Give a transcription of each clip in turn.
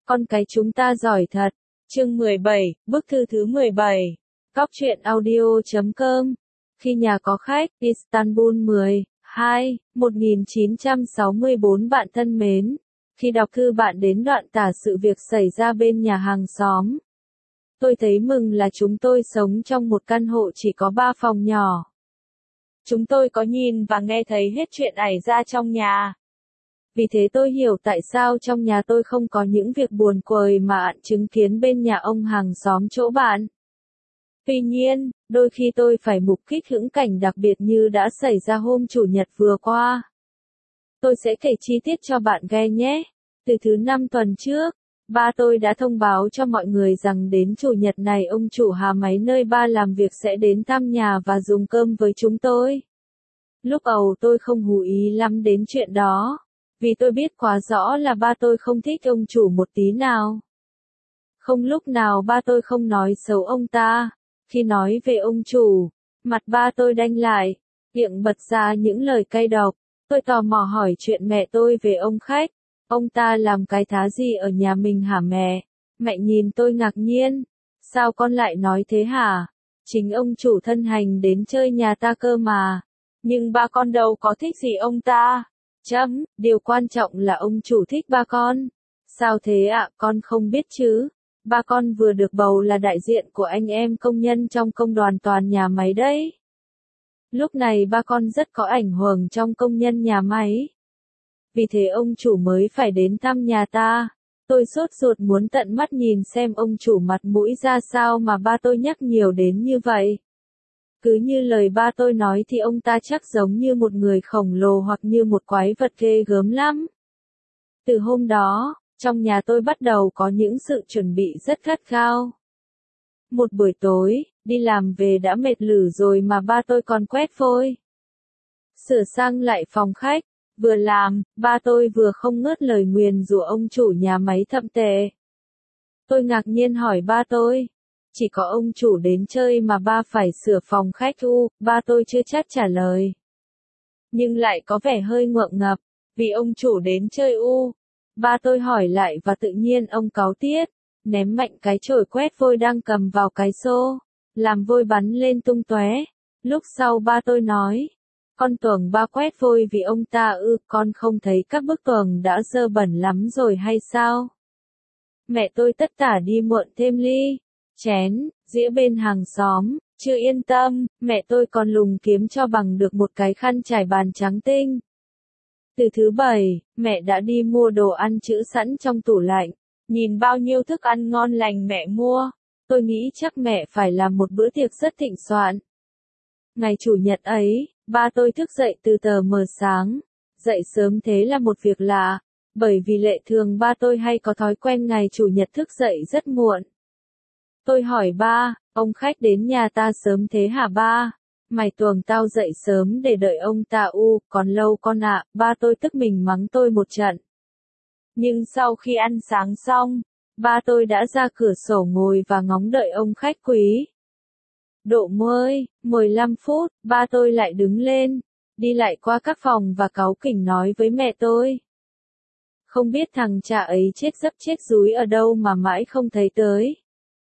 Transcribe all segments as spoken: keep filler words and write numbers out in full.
Con cái chúng ta giỏi thật. Chương mười bảy, bức thư thứ mười bảy. Cóc truyện audio chấm com. Khi nhà có khách, Istanbul mười hai, một nghìn chín trăm sáu mươi bốn bạn thân mến. Khi đọc thư bạn đến đoạn tả sự việc xảy ra bên nhà hàng xóm. Tôi thấy mừng là chúng tôi sống trong một căn hộ chỉ có ba phòng nhỏ. Chúng tôi có nhìn và nghe thấy hết chuyện xảy ra trong nhà. Vì thế tôi hiểu tại sao trong nhà tôi không có những việc buồn quầy mà bạn chứng kiến bên nhà ông hàng xóm chỗ bạn. Tuy nhiên, đôi khi tôi phải mục kích những cảnh đặc biệt như đã xảy ra hôm Chủ nhật vừa qua. Tôi sẽ kể chi tiết cho bạn nghe nhé. Từ thứ năm tuần trước, ba tôi đã thông báo cho mọi người rằng đến Chủ nhật này ông chủ hà máy nơi ba làm việc sẽ đến thăm nhà và dùng cơm với chúng tôi. Lúc đầu tôi không hú ý lắm đến chuyện đó. Vì tôi biết quá rõ là ba tôi không thích ông chủ một tí nào. Không lúc nào ba tôi không nói xấu ông ta. Khi nói về ông chủ, mặt ba tôi đanh lại, miệng bật ra những lời cay độc. Tôi tò mò hỏi chuyện mẹ tôi về ông khách. Ông ta làm cái thá gì ở nhà mình hả mẹ? Mẹ nhìn tôi ngạc nhiên. Sao con lại nói thế hả? Chính ông chủ thân hành đến chơi nhà ta cơ mà. Nhưng ba con đâu có thích gì ông ta. Chấm, điều quan trọng là ông chủ thích ba con. Sao thế ạ, à, con không biết chứ. Ba con vừa được bầu là đại diện của anh em công nhân trong công đoàn toàn nhà máy đấy. Lúc này ba con rất có ảnh hưởng trong công nhân nhà máy. Vì thế ông chủ mới phải đến thăm nhà ta. Tôi sốt ruột muốn tận mắt nhìn xem ông chủ mặt mũi ra sao mà ba tôi nhắc nhiều đến như vậy. Cứ như lời ba tôi nói thì ông ta chắc giống như một người khổng lồ hoặc như một quái vật ghê gớm lắm. Từ hôm đó, trong nhà tôi bắt đầu có những sự chuẩn bị rất gắt gao. Một buổi tối, đi làm về đã mệt lử rồi mà ba tôi còn quét vôi. Sửa sang lại phòng khách, vừa làm, ba tôi vừa không ngớt lời nguyền rủa ông chủ nhà máy thậm tệ. Tôi ngạc nhiên hỏi ba tôi. Chỉ có ông chủ đến chơi mà ba phải sửa phòng khách u, ba tôi chưa chắc trả lời. Nhưng lại có vẻ hơi ngượng ngập, vì ông chủ đến chơi u. Ba tôi hỏi lại và tự nhiên ông cáu tiết, ném mạnh cái chổi quét vôi đang cầm vào cái xô, làm vôi bắn lên tung tóe. Lúc sau ba tôi nói, con tưởng ba quét vôi vì ông ta ư, con không thấy các bức tường đã dơ bẩn lắm rồi hay sao? Mẹ tôi tất tả đi mượn thêm ly, chén, dĩa bên hàng xóm, chưa yên tâm, mẹ tôi còn lùng kiếm cho bằng được một cái khăn trải bàn trắng tinh. Từ thứ bảy, mẹ đã đi mua đồ ăn trữ sẵn trong tủ lạnh, nhìn bao nhiêu thức ăn ngon lành mẹ mua, tôi nghĩ chắc mẹ phải làm một bữa tiệc rất thịnh soạn. Ngày Chủ nhật ấy, ba tôi thức dậy từ tờ mờ sáng, dậy sớm thế là một việc lạ, bởi vì lệ thường ba tôi hay có thói quen ngày Chủ nhật thức dậy rất muộn. Tôi hỏi ba, ông khách đến nhà ta sớm thế hả ba? Mày tưởng tao dậy sớm để đợi ông ta u, còn lâu con ạ, ba tôi tức mình mắng tôi một trận. Nhưng sau khi ăn sáng xong, ba tôi đã ra cửa sổ ngồi và ngóng đợi ông khách quý. Độ mười, mười lăm phút, ba tôi lại đứng lên, đi lại qua các phòng và cáu kỉnh nói với mẹ tôi. Không biết thằng cha ấy chết dấp chết dúi ở đâu mà mãi không thấy tới.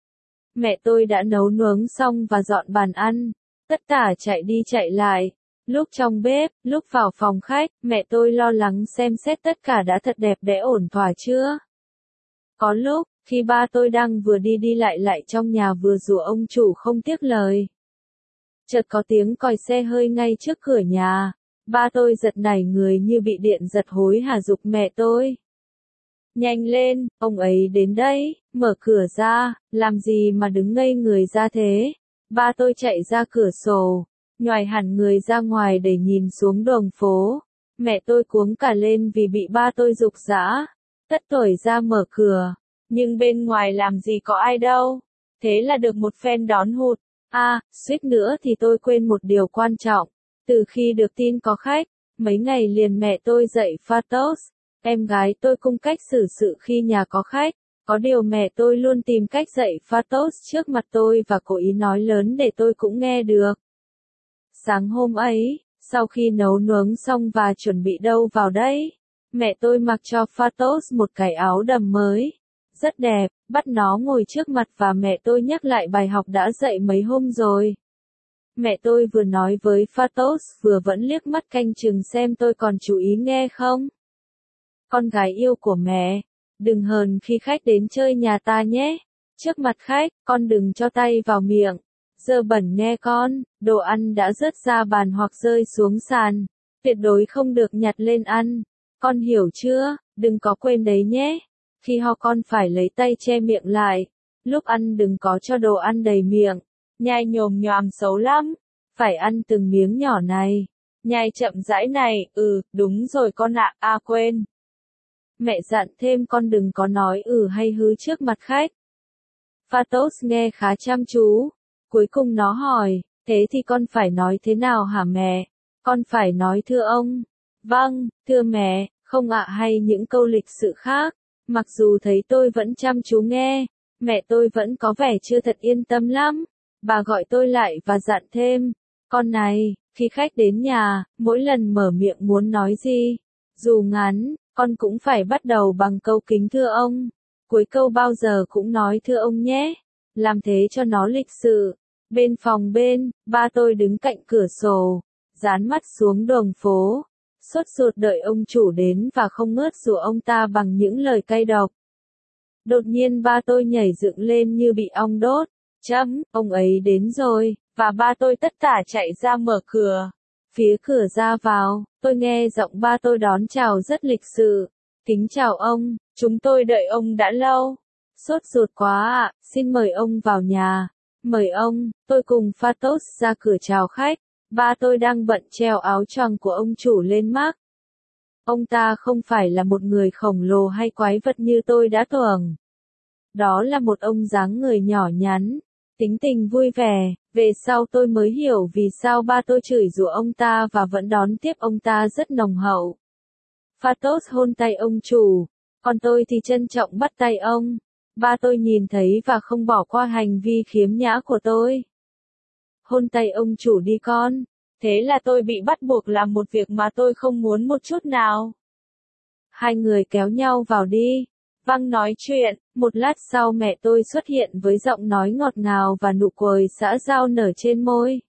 Mẹ tôi đã nấu nướng xong và dọn bàn ăn, tất tả chạy đi chạy lại, lúc trong bếp, lúc vào phòng khách, mẹ tôi lo lắng xem xét tất cả đã thật đẹp đẽ ổn thỏa chưa. Có lúc, khi ba tôi đang vừa đi đi lại lại trong nhà vừa rủa ông chủ không tiếc lời. Chợt có tiếng còi xe hơi ngay trước cửa nhà, ba tôi giật nảy người như bị điện giật hối hả giục mẹ tôi. Nhanh lên, ông ấy đến đấy, mở cửa ra, làm gì mà đứng ngây người ra thế. Ba tôi chạy ra cửa sổ, nhoài hẳn người ra ngoài để nhìn xuống đường phố. Mẹ tôi cuống cả lên vì bị ba tôi giục giã, tất tởi ra mở cửa, nhưng bên ngoài làm gì có ai đâu. Thế là được một phen đón hụt. À, suýt nữa thì tôi quên một điều quan trọng. Từ khi được tin có khách, mấy ngày liền mẹ tôi dạy pha toast. Em gái tôi cung cách xử sự khi nhà có khách, có điều mẹ tôi luôn tìm cách dạy pha toast trước mặt tôi và cố ý nói lớn để tôi cũng nghe được. Sáng hôm ấy, sau khi nấu nướng xong và chuẩn bị đâu vào đấy, mẹ tôi mặc cho pha toast một cái áo đầm mới, rất đẹp, bắt nó ngồi trước mặt và mẹ tôi nhắc lại bài học đã dạy mấy hôm rồi. Mẹ tôi vừa nói với Fatos vừa vẫn liếc mắt canh chừng xem tôi còn chú ý nghe không. Con gái yêu của mẹ, đừng hờn khi khách đến chơi nhà ta nhé. Trước mặt khách, con đừng cho tay vào miệng. Dơ bẩn nghe con, đồ ăn đã rớt ra bàn hoặc rơi xuống sàn. Tuyệt đối không được nhặt lên ăn. Con hiểu chưa, đừng có quên đấy nhé. Khi ho con phải lấy tay che miệng lại. Lúc ăn đừng có cho đồ ăn đầy miệng. Nhai nhồm nhoàm xấu lắm. Phải ăn từng miếng nhỏ này. Nhai chậm rãi này, ừ, đúng rồi con ạ, à, à quên. Mẹ dặn thêm con đừng có nói ừ hay hứ trước mặt khách. Fatos nghe khá chăm chú. Cuối cùng nó hỏi, thế thì con phải nói thế nào hả mẹ? Con phải nói thưa ông. Vâng, thưa mẹ, không ạ hay những câu lịch sự khác. Mặc dù thấy tôi vẫn chăm chú nghe, mẹ tôi vẫn có vẻ chưa thật yên tâm lắm. Bà gọi tôi lại và dặn thêm, con này, khi khách đến nhà, mỗi lần mở miệng muốn nói gì, dù ngắn, con cũng phải bắt đầu bằng câu kính thưa ông. Cuối câu bao giờ cũng nói thưa ông nhé. Làm thế cho nó lịch sự. Bên phòng bên, ba tôi đứng cạnh cửa sổ, dán mắt xuống đường phố, sốt ruột đợi ông chủ đến và không ngớt rủa ông ta bằng những lời cay độc. Đột nhiên ba tôi nhảy dựng lên như bị ong đốt. Chấm, ông ấy đến rồi, và ba tôi tất tả chạy ra mở cửa. Phía cửa ra vào, tôi nghe giọng ba tôi đón chào rất lịch sự. Kính chào ông, chúng tôi đợi ông đã lâu. Sốt ruột quá ạ, xin mời ông vào nhà. Mời ông, tôi cùng Fatos ra cửa chào khách. Ba tôi đang bận treo áo choàng của ông chủ lên mác. Ông ta không phải là một người khổng lồ hay quái vật như tôi đã tưởng. Đó là một ông dáng người nhỏ nhắn, tính tình vui vẻ. Về sau tôi mới hiểu vì sao ba tôi chửi rủa ông ta và vẫn đón tiếp ông ta rất nồng hậu. Fatos hôn tay ông chủ, còn tôi thì trân trọng bắt tay ông. Ba tôi nhìn thấy và không bỏ qua hành vi khiếm nhã của tôi. Hôn tay ông chủ đi con. Thế là tôi bị bắt buộc làm một việc mà tôi không muốn một chút nào. Hai người kéo nhau vào đi. Văng nói chuyện, một lát sau mẹ tôi xuất hiện với giọng nói ngọt ngào và nụ cười xã giao nở trên môi.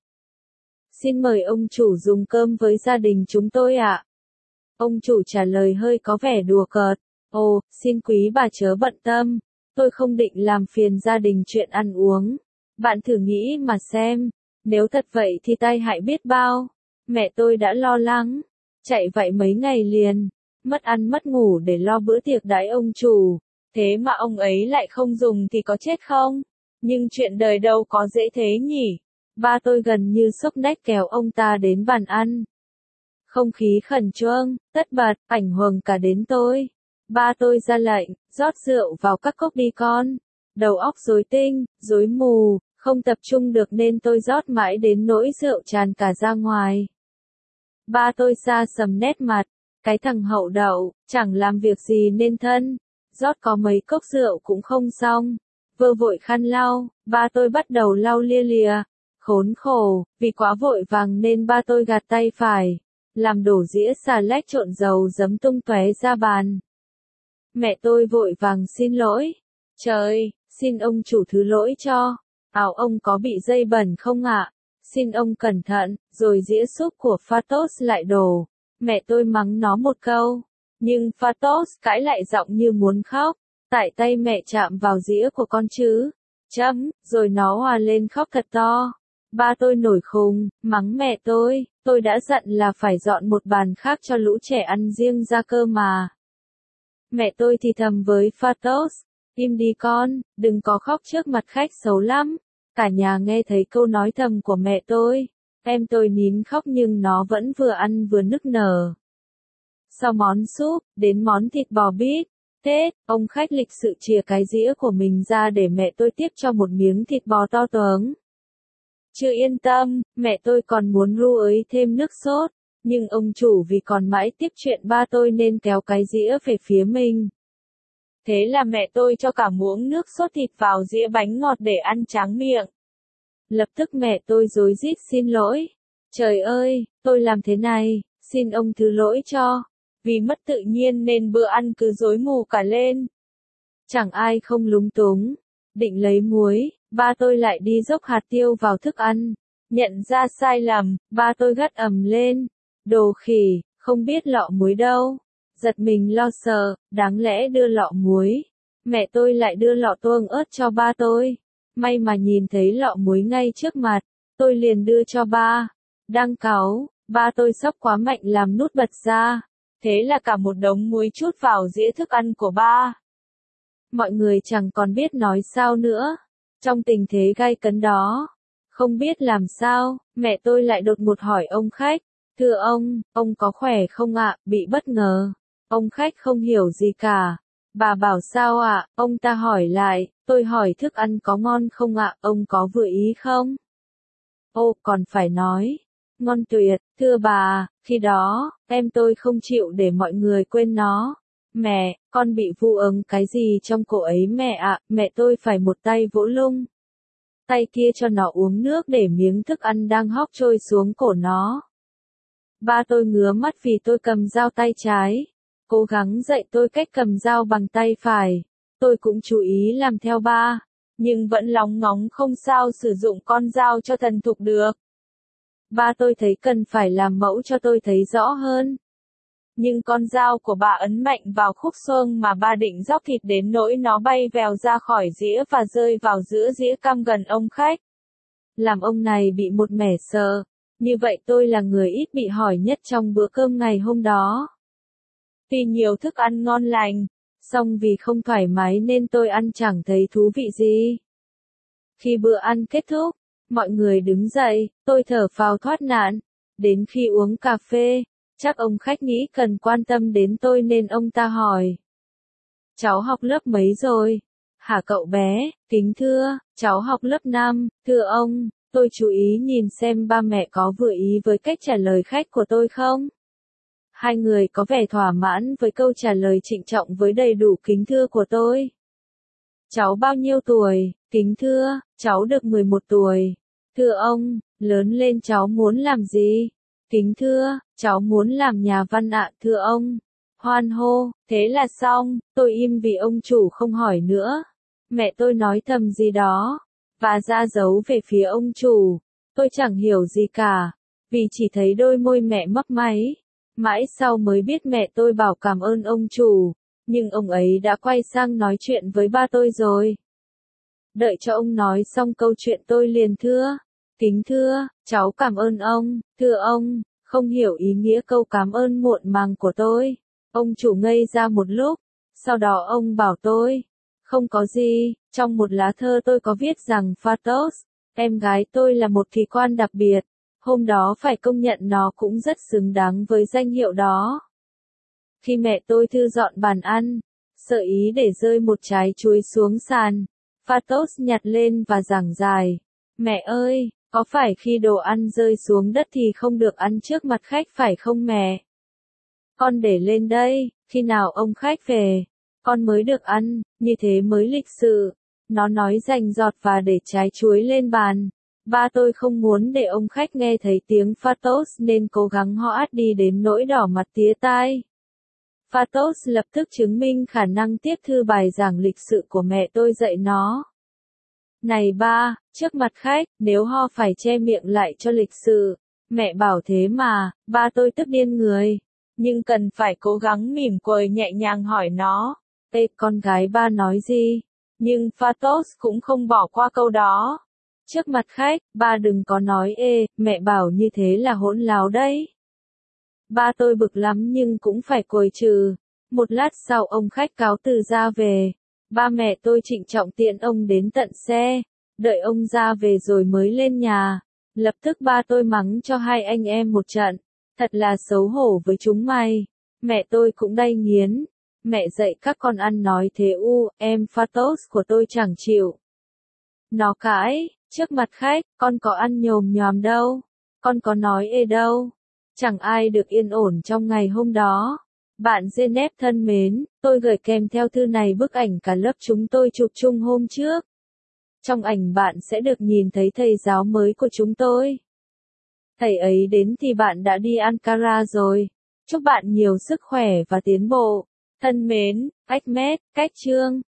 Xin mời ông chủ dùng cơm với gia đình chúng tôi ạ. Ông chủ trả lời hơi có vẻ đùa cợt. Ồ, xin quý bà chớ bận tâm. Tôi không định làm phiền gia đình chuyện ăn uống. Bạn thử nghĩ mà xem. Nếu thật vậy thì tai hại biết bao. Mẹ tôi đã lo lắng. Chạy vậy mấy ngày liền. Mất ăn mất ngủ để lo bữa tiệc đãi ông chủ. Thế mà ông ấy lại không dùng thì có chết không? Nhưng chuyện đời đâu có dễ thế nhỉ? Ba tôi gần như sốc nét kéo ông ta đến bàn ăn. Không khí khẩn trương, tất bật, ảnh hưởng cả đến tôi. Ba tôi ra lệnh, rót rượu vào các cốc đi con. Đầu óc rối tinh, rối mù, không tập trung được nên tôi rót mãi đến nỗi rượu tràn cả ra ngoài. Ba tôi xa sầm nét mặt. Cái thằng hậu đậu, chẳng làm việc gì nên thân. Rót có mấy cốc rượu cũng không xong. Vơ vội khăn lau, ba tôi bắt đầu lau lia lịa. Khốn khổ, vì quá vội vàng nên ba tôi gạt tay phải. Làm đổ dĩa xà lách trộn dầu giấm tung tóe ra bàn. Mẹ tôi vội vàng xin lỗi. Trời, xin ông chủ thứ lỗi cho. Áo ông có bị dây bẩn không ạ? Xin ông cẩn thận, rồi dĩa súp của Fatos lại đổ. Mẹ tôi mắng nó một câu. Nhưng Fatos cãi lại giọng như muốn khóc. Tại tay mẹ chạm vào dĩa của con chứ. Chấm, rồi nó hòa lên khóc thật to. Ba tôi nổi khùng, mắng mẹ tôi. Tôi đã dặn là phải dọn một bàn khác cho lũ trẻ ăn riêng ra cơ mà. Mẹ tôi thì thầm với Fatos. Im đi con, đừng có khóc trước mặt khách xấu lắm. Cả nhà nghe thấy câu nói thầm của mẹ tôi. Em tôi nín khóc nhưng nó vẫn vừa ăn vừa nức nở. Sau món súp, đến món thịt bò bít. Tết, ông khách lịch sự chìa cái dĩa của mình ra để mẹ tôi tiếp cho một miếng thịt bò to tướng. Chưa yên tâm, mẹ tôi còn muốn ru ới thêm nước sốt. Nhưng ông chủ vì còn mãi tiếp chuyện ba tôi nên kéo cái dĩa về phía mình. Thế là mẹ tôi cho cả muỗng nước sốt thịt vào dĩa bánh ngọt để ăn tráng miệng. Lập tức mẹ tôi rối rít xin lỗi. Trời ơi, tôi làm thế này, xin ông thứ lỗi cho. Vì mất tự nhiên nên bữa ăn cứ rối mù cả lên. Chẳng ai không lúng túng. Định lấy muối, ba tôi lại đi dốc hạt tiêu vào thức ăn. Nhận ra sai lầm, ba tôi gắt ầm lên. Đồ khỉ, không biết lọ muối đâu. Giật mình lo sợ, đáng lẽ đưa lọ muối. Mẹ tôi lại đưa lọ tương ớt cho ba tôi. May mà nhìn thấy lọ muối ngay trước mặt, tôi liền đưa cho ba. Đang cáu, ba tôi xốc quá mạnh làm nút bật ra. Thế là cả một đống muối trút vào dĩa thức ăn của ba. Mọi người chẳng còn biết nói sao nữa. Trong tình thế gay cấn đó, không biết làm sao, mẹ tôi lại đột ngột hỏi ông khách. Thưa ông, ông có khỏe không ạ? Bị bất ngờ. Ông khách không hiểu gì cả. Bà bảo sao ạ? Ông ta hỏi lại. Tôi hỏi thức ăn có ngon không ạ? Ông có vừa ý không? Ô, còn phải nói. Ngon tuyệt, thưa bà, khi đó, em tôi không chịu để mọi người quên nó. Mẹ, con bị vu ấm cái gì trong cổ ấy mẹ ạ? Mẹ tôi phải một tay vỗ lung. Tay kia cho nó uống nước để miếng thức ăn đang hóc trôi xuống cổ nó. Ba tôi ngứa mắt vì tôi cầm dao tay trái. Cố gắng dạy tôi cách cầm dao bằng tay phải. Tôi cũng chú ý làm theo ba. Nhưng vẫn lóng ngóng không sao sử dụng con dao cho thần thục được. Ba tôi thấy cần phải làm mẫu cho tôi thấy rõ hơn. Nhưng con dao của bà ấn mạnh vào khúc xương mà ba định róc thịt đến nỗi nó bay vèo ra khỏi dĩa và rơi vào giữa dĩa cam gần ông khách. Làm ông này bị một mẻ sợ. Như vậy tôi là người ít bị hỏi nhất trong bữa cơm ngày hôm đó. Tuy nhiều thức ăn ngon lành, song vì không thoải mái nên tôi ăn chẳng thấy thú vị gì. Khi bữa ăn kết thúc, mọi người đứng dậy, tôi thở phào thoát nạn. Đến khi uống cà phê, chắc ông khách nghĩ cần quan tâm đến tôi nên ông ta hỏi. Cháu học lớp mấy rồi? Hả cậu bé? Kính thưa, cháu học lớp năm, thưa ông. Tôi chú ý nhìn xem ba mẹ có vừa ý với cách trả lời khách của tôi không? Hai người có vẻ thỏa mãn với câu trả lời trịnh trọng với đầy đủ kính thưa của tôi. Cháu bao nhiêu tuổi? Kính thưa, cháu được mười một tuổi. Thưa ông, lớn lên cháu muốn làm gì? Kính thưa, cháu muốn làm nhà văn ạ, thưa ông. Hoan hô, thế là xong, tôi im vì ông chủ không hỏi nữa. Mẹ tôi nói thầm gì đó, và ra dấu về phía ông chủ. Tôi chẳng hiểu gì cả, vì chỉ thấy đôi môi mẹ mấp máy. Mãi sau mới biết mẹ tôi bảo cảm ơn ông chủ, nhưng ông ấy đã quay sang nói chuyện với ba tôi rồi. Đợi cho ông nói xong câu chuyện tôi liền thưa. Kính thưa, cháu cảm ơn ông, thưa ông, không hiểu ý nghĩa câu cảm ơn muộn màng của tôi. Ông chủ ngây ra một lúc, sau đó ông bảo tôi. Không có gì, trong một lá thơ tôi có viết rằng Fatos, em gái tôi là một kỳ quan đặc biệt. Hôm đó phải công nhận nó cũng rất xứng đáng với danh hiệu đó. Khi mẹ tôi thu dọn bàn ăn, sợ ý để rơi một trái chuối xuống sàn, Fatos nhặt lên và giảng giải. Mẹ ơi, có phải khi đồ ăn rơi xuống đất thì không được ăn trước mặt khách phải không mẹ? Con để lên đây, khi nào ông khách về, con mới được ăn, như thế mới lịch sự. Nó nói rành rọt và để trái chuối lên bàn. Ba tôi không muốn để ông khách nghe thấy tiếng Fatos nên cố gắng hoãn đi đến nỗi đỏ mặt tía tai. Fatos lập tức chứng minh khả năng tiếp thư bài giảng lịch sự của mẹ tôi dạy nó. Này ba, trước mặt khách, nếu ho phải che miệng lại cho lịch sự. Mẹ bảo thế mà, ba tôi tức điên người. Nhưng cần phải cố gắng mỉm cười nhẹ nhàng hỏi nó. Ê, con gái ba nói gì? Nhưng Fatos cũng không bỏ qua câu đó. Trước mặt khách, ba đừng có nói ê, mẹ bảo như thế là hỗn láo đấy. Ba tôi bực lắm nhưng cũng phải cùi trừ. Một lát sau ông khách cáo từ ra về. Ba mẹ tôi trịnh trọng tiễn ông đến tận xe. Đợi ông ra về rồi mới lên nhà. Lập tức ba tôi mắng cho hai anh em một trận. Thật là xấu hổ với chúng mày. Mẹ tôi cũng đay nghiến. Mẹ dạy các con ăn nói thế u, em Fatos của tôi chẳng chịu. Nó cãi, trước mặt khách, con có ăn nhồm nhòm đâu. Con có nói ê đâu. Chẳng ai được yên ổn trong ngày hôm đó. Bạn Genep thân mến, tôi gửi kèm theo thư này bức ảnh cả lớp chúng tôi chụp chung hôm trước. Trong ảnh bạn sẽ được nhìn thấy thầy giáo mới của chúng tôi. Thầy ấy đến thì bạn đã đi Ankara rồi. Chúc bạn nhiều sức khỏe và tiến bộ. Thân mến, Ahmed, Cách Trương.